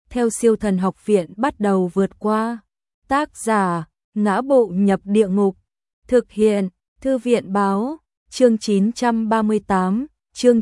theo Siêu Thần Học Viện bắt đầu vượt qua. Tác giả: Ngã Bộ Nhập Địa Ngục. Thực hiện: Thư viện báo. Chương 938, chương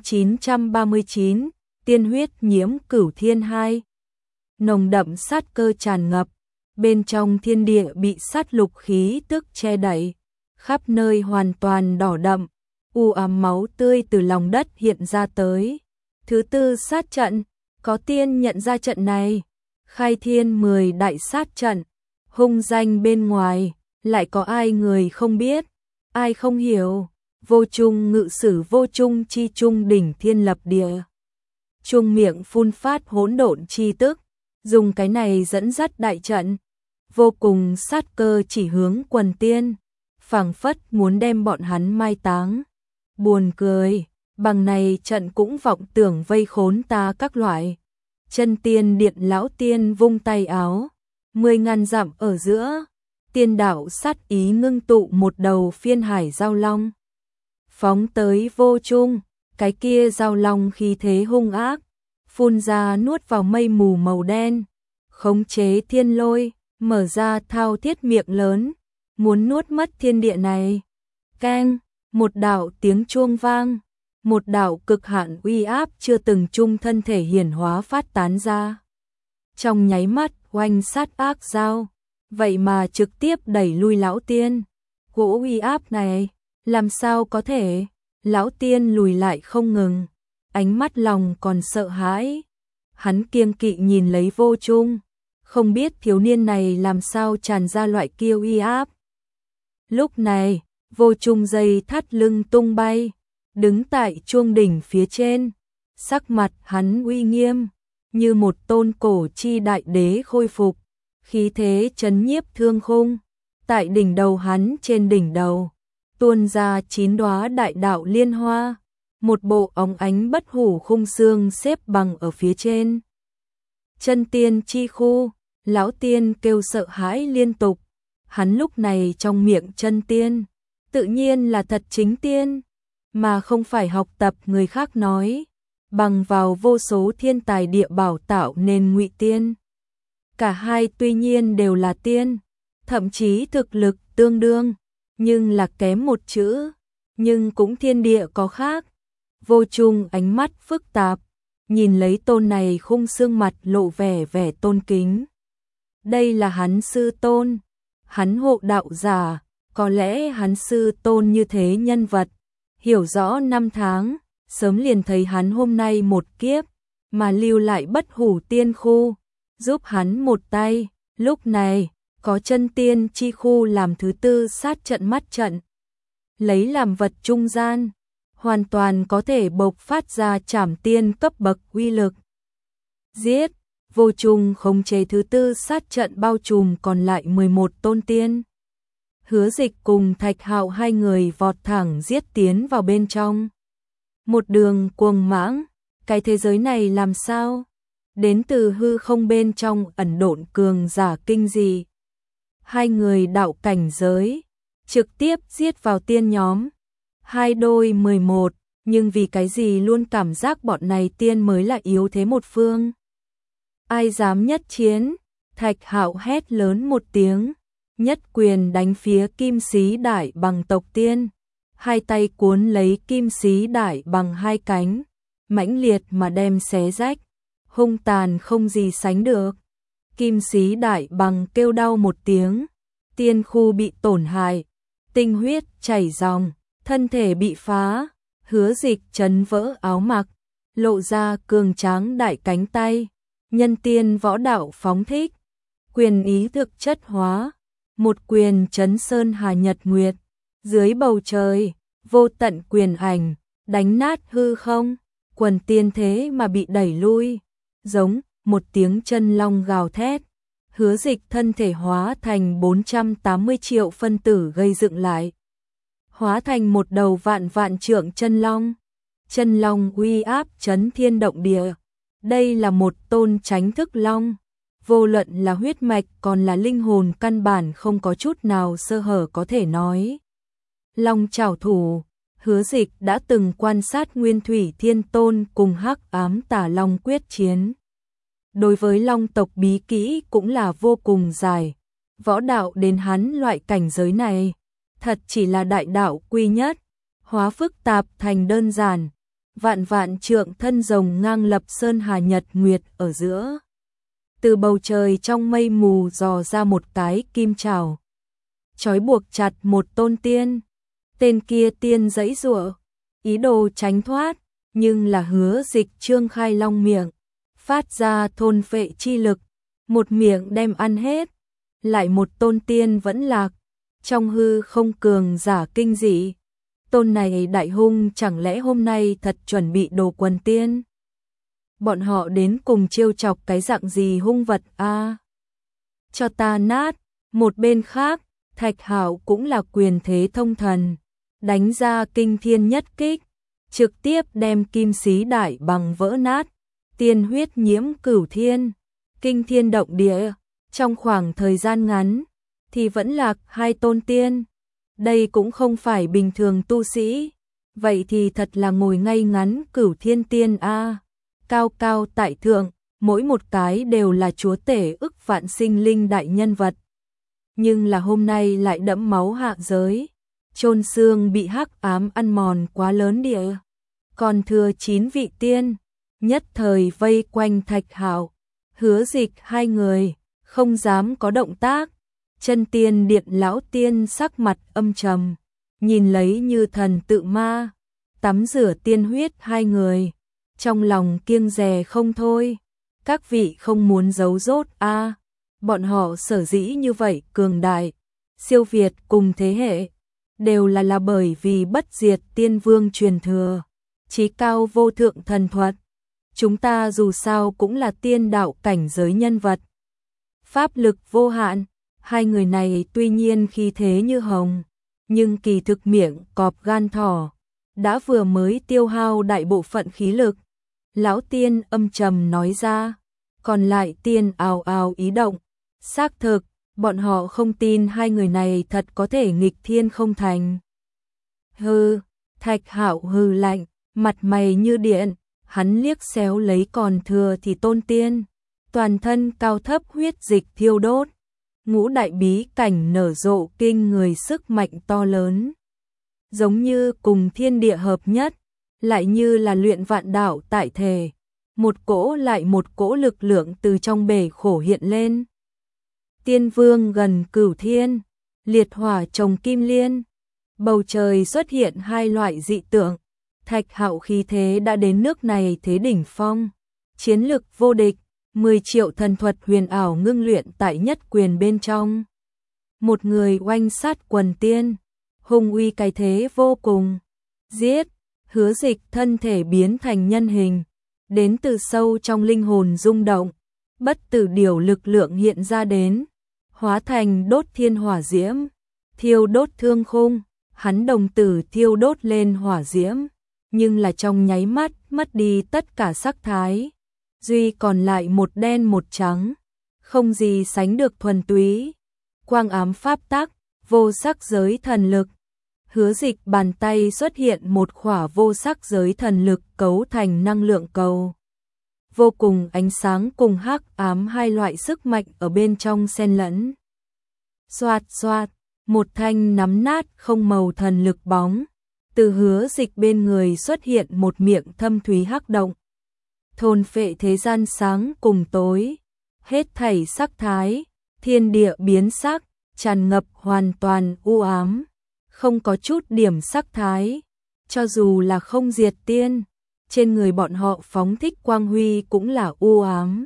939, tiên huyết nhiễm cửu thiên 2. Nồng đậm sát cơ tràn ngập, bên trong thiên địa bị sát lục khí tức che đậy, khắp nơi hoàn toàn đỏ đậm, u ám máu tươi từ lòng đất hiện ra tới. Thứ tư sát trận, có tiên nhận ra trận này, khai thiên 10 đại sát trận, hung danh bên ngoài, lại có ai người không biết, ai không hiểu. Vô trung ngự sử vô trung chi trung đỉnh thiên lập địa. Trung miệng phun phát hỗn độn chi tức, dùng cái này dẫn dắt đại trận, vô cùng sát cơ chỉ hướng quần tiên, phảng phất muốn đem bọn hắn mai táng. Buồn cười, bằng này trận cũng vọng tưởng vây khốn ta các loại. Chân tiên điện lão tiên vung tay áo, 10.000 dặm ở giữa, tiên đạo sát ý ngưng tụ một đầu phiên hải giao long. Phóng tới vô trung, cái kia giao long khí thế hung ác, phun ra nuốt vào mây mù màu đen, khống chế thiên lôi, mở ra thao thiết miệng lớn, muốn nuốt mất thiên địa này. Keng, một đạo tiếng chuông vang, một đạo cực hạn uy áp chưa từng chung thân thể hiển hóa phát tán ra. Trong nháy mắt oanh sát ác giao, vậy mà trực tiếp đẩy lui lão tiên. Cỗ uy áp này, làm sao có thể? Lão tiên lùi lại không ngừng, ánh mắt lòng còn sợ hãi. Hắn kiêng kỵ nhìn lấy vô trung, không biết thiếu niên này làm sao tràn ra loại kia uy áp. Lúc này, vô trung dây thắt lưng tung bay, đứng tại chuông đỉnh phía trên, sắc mặt hắn uy nghiêm, như một tôn cổ chi đại đế khôi phục, khí thế chấn nhiếp thương khung. Tại đỉnh đầu hắn, trên đỉnh đầu tuôn ra 9 đóa đại đạo liên hoa, một bộ óng ánh bất hủ khung xương xếp bằng ở phía trên. Chân tiên chi khu, lão tiên kêu sợ hãi liên tục, hắn lúc này trong miệng chân tiên, tự nhiên là thật chính tiên, mà không phải học tập người khác nói, bằng vào vô số thiên tài địa bảo tạo nên ngụy tiên. Cả hai tuy nhiên đều là tiên, thậm chí thực lực tương đương, nhưng là kém một chữ, nhưng cũng thiên địa có khác. Vô trung ánh mắt phức tạp, nhìn lấy tôn này khung xương mặt lộ vẻ tôn kính. Đây là hắn sư tôn, hắn hộ đạo giả, có lẽ hắn sư tôn như thế nhân vật, hiểu rõ năm tháng, sớm liền thấy hắn hôm nay một kiếp, mà lưu lại bất hủ tiên khu, giúp hắn một tay. Lúc này, có chân tiên chi khu làm thứ tư sát trận mắt trận, lấy làm vật trung gian, hoàn toàn có thể bộc phát ra trảm tiên cấp bậc uy lực. Giết, vô trung khống chế thứ tư sát trận bao trùm còn lại 11 tôn tiên. Hứa Dịch cùng Thạch Hạo hai người vọt thẳng giết tiến vào bên trong. Một đường cuồng mãng, cái thế giới này làm sao? Đến từ hư không bên trong ẩn độn cường giả kinh dị. Hai người đạo cảnh giới, trực tiếp giết vào tiên nhóm. Hai đôi 11, nhưng vì cái gì luôn cảm giác bọn này tiên mới là yếu thế một phương. Ai dám nhất chiến? Thạch Hạo hét lớn một tiếng, nhất quyền đánh phía Kim Xí Đại Bằng tộc tiên. Hai tay cuốn lấy Kim Xí Đại Bằng hai cánh, mãnh liệt mà đem xé rách, hung tàn không gì sánh được. Kim Xí Đại Bằng kêu đau một tiếng, tiên khu bị tổn hại, tinh huyết chảy ròng, thân thể bị phá. Hứa Dịch chấn vỡ áo mặc, lộ ra cường tráng đại cánh tay, nhân tiên võ đạo phóng thích, quyền ý thực chất hóa, một quyền chấn sơn hà nhật nguyệt, dưới bầu trời, vô tận quyền ảnh, đánh nát hư không, quần tiên thế mà bị đẩy lui, giống một tiếng chân long gào thét. Hứa Dịch thân thể hóa thành 480 triệu phân tử gây dựng lại, hóa thành một đầu vạn trượng chân long. Chân long uy áp chấn thiên động địa. Đây là một tôn chánh thức long, vô luận là huyết mạch còn là linh hồn căn bản không có chút nào sơ hở có thể nói. Long trảo thủ, Hứa Dịch đã từng quan sát Nguyên Thủy Thiên Tôn cùng Hắc Ám Tà Long quyết chiến. đối với Long tộc bí kỹ cũng là vô cùng dài. Võ đạo đến hắn loại cảnh giới này, thật chỉ là đại đạo quy nhất, hóa phức tạp thành đơn giản. Vạn vạn trượng thân rồng ngang lập sơn hà nhật nguyệt ở giữa. Từ bầu trời trong mây mù dò ra một cái kim trảo, trói buộc chặt một tôn tiên. Tên kia tiên giãy giụa, ý đồ tránh thoát, nhưng là Hứa Dịch trương khai long miệng, phát ra thôn phệ chi lực, một miệng đem ăn hết. Lại một tôn tiên vẫn lạc, trong hư không cường giả kinh dị. Tôn này đại hung chẳng lẽ hôm nay thật chuẩn bị đồ quần tiên? Bọn họ đến cùng trêu chọc cái dạng gì hung vật a? Cho ta nát. Một bên khác, Thạch Hạo cũng là quyền thế thông thần, đánh ra kinh thiên nhất kích, trực tiếp đem kim sĩ đại bằng vỡ nát, tiên huyết nhiễm cửu thiên, kinh thiên động địa. Trong khoảng thời gian ngắn thì vẫn lạc hai tôn tiên. Đây cũng không phải bình thường tu sĩ, vậy thì thật là ngồi ngay ngắn cửu thiên tiên a, cao cao tại thượng, mỗi một cái đều là chúa tể ức vạn sinh linh đại nhân vật. Nhưng là hôm nay lại đẫm máu hạ giới, chôn xương bị hắc ám ăn mòn quá lớn địa. Còn thừa 9 vị tiên, nhất thời vây quanh Thạch Hạo, Hứa Dịch hai người, không dám có động tác. Chân tiên điện lão tiên sắc mặt âm trầm, nhìn lấy như thần tự ma, tắm rửa tiên huyết hai người, trong lòng kiêng dè không thôi. Các vị không muốn giấu rốt a, bọn họ sở dĩ như vậy cường đại, siêu việt cùng thế hệ, đều là bởi vì bất diệt tiên vương truyền thừa, chí cao vô thượng thần thuật. Chúng ta dù sao cũng là tiên đạo cảnh giới nhân vật, pháp lực vô hạn. Hai người này tuy nhiên khí thế như hồng, nhưng kỳ thực miệng cọp gan thỏ, đã vừa mới tiêu hao đại bộ phận khí lực. Lão tiên âm trầm nói ra, còn lại tiên ào ào ý động. Xác thực, bọn họ không tin hai người này thật có thể nghịch thiên không thành. Hừ, Thạch Hạo hừ lạnh, mặt mày như điện, hắn liếc xéo lấy còn thừa thì tôn tiên, toàn thân cao thấp huyết dịch thiêu đốt. Ngũ đại bí cảnh nở rộ kinh người sức mạnh to lớn, giống như cùng thiên địa hợp nhất, lại như là luyện vạn đạo tại thể, một cỗ lại một cỗ lực lượng từ trong bể khổ hiện lên. Tiên vương gần cửu thiên, liệt hỏa trồng kim liên, bầu trời xuất hiện hai loại dị tượng. Thạch Hạo khí thế đã đến nước này thế đỉnh phong, chiến lực vô địch. 10 triệu thần thuật huyền ảo ngưng luyện tại nhất quyền bên trong. Một người oanh sát quần tiên, hùng uy cái thế vô cùng. Giết, Hứa Dịch thân thể biến thành nhân hình, đến từ sâu trong linh hồn rung động, bất tử điểu lực lượng hiện ra đến, hóa thành đốt thiên hỏa diễm, thiêu đốt thương khung, hắn đồng tử thiêu đốt lên hỏa diễm, nhưng là trong nháy mắt mất đi tất cả sắc thái. Duy còn lại một đen một trắng, không gì sánh được thuần túy. Quang ám pháp tắc, vô sắc giới thần lực. Hứa Dịch bàn tay xuất hiện một khỏa vô sắc giới thần lực cấu thành năng lượng cầu. Vô cùng ánh sáng cùng hắc ám hai loại sức mạnh ở bên trong xen lẫn. Xoạt xoạt, một thanh nắm nát không màu thần lực bóng. Từ Hứa Dịch bên người xuất hiện một miệng thâm thúy hắc động. Thôn phệ thế gian sáng cùng tối, hết thảy sắc thái, thiên địa biến sắc, tràn ngập hoàn toàn u ám, không có chút điểm sắc thái. Cho dù là không diệt tiên, trên người bọn họ phóng thích quang huy cũng là u ám.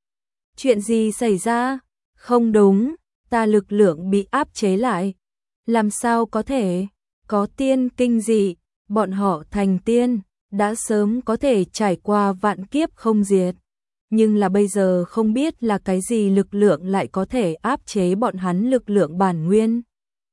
Chuyện gì xảy ra? Không đúng, ta lực lượng bị áp chế lại. Làm sao có thể? Có tiên kinh dị, bọn họ thành tiên, đã sớm có thể trải qua vạn kiếp không diệt. Nhưng là bây giờ không biết là cái gì lực lượng lại có thể áp chế bọn hắn lực lượng bản nguyên.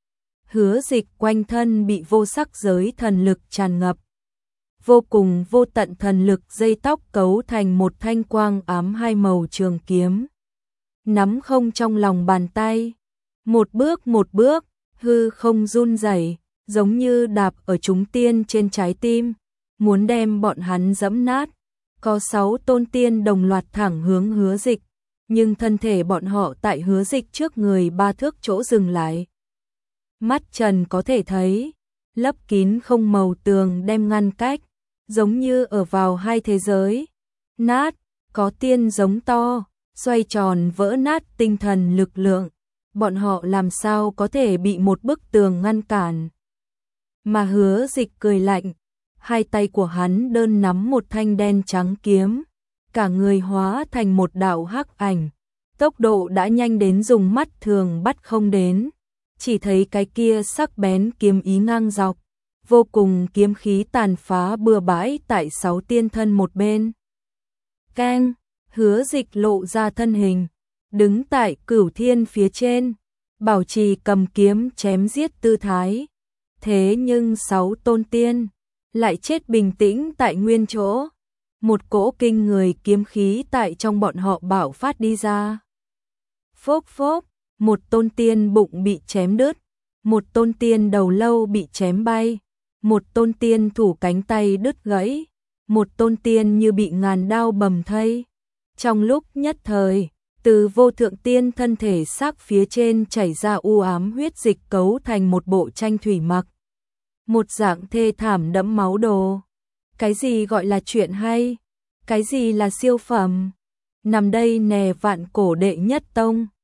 Hứa Dịch quanh thân bị vô sắc giới thần lực tràn ngập. Vô cùng vô tận thần lực dây tóc cấu thành một thanh quang ám hai màu trường kiếm. Nắm không trong lòng bàn tay. Một bước, hư không run rẩy, giống như đạp ở chúng tiên trên trái tim, muốn đem bọn hắn dẫm nát. có 6 tôn tiên đồng loạt thẳng hướng Hứa Dịch, nhưng thân thể bọn họ tại Hứa Dịch trước người 3 thước chỗ dừng lại. Mắt Trần có thể thấy, lấp kín không màu tường đem ngăn cách, giống như ở vào hai thế giới. Nát, có tiên giống to, xoay tròn vỡ nát tinh thần lực lượng, bọn họ làm sao có thể bị một bức tường ngăn cản. Mà Hứa Dịch cười lạnh, hai tay của hắn đơn nắm một thanh đen trắng kiếm, cả người hóa thành một đạo hắc ảnh, tốc độ đã nhanh đến dùng mắt thường bắt không đến, chỉ thấy cái kia sắc bén kiếm ý ngang dọc, vô cùng kiếm khí tàn phá bừa bãi tại 6 tiên thân một bên. Keng, Hứa Dịch lộ ra thân hình, đứng tại Cửu Thiên phía trên, bảo trì cầm kiếm chém giết tư thái. Thế nhưng 6 tôn tiên lại chết bình tĩnh tại nguyên chỗ. Một cỗ kinh người kiếm khí tại trong bọn họ bạo phát đi ra. Phốc phốc, một tôn tiên bụng bị chém đứt, một tôn tiên đầu lâu bị chém bay, một tôn tiên thủ cánh tay đứt gãy, một tôn tiên như bị ngàn đao bầm thây. Trong lúc nhất thời, từ vô thượng tiên thân thể xác phía trên chảy ra u ám huyết dịch cấu thành một bộ tranh thủy mặc. Một dạng thê thảm đẫm máu đồ. Cái gì gọi là chuyện hay? Cái gì là siêu phẩm? Nằm đây nè vạn cổ đệ nhất tông.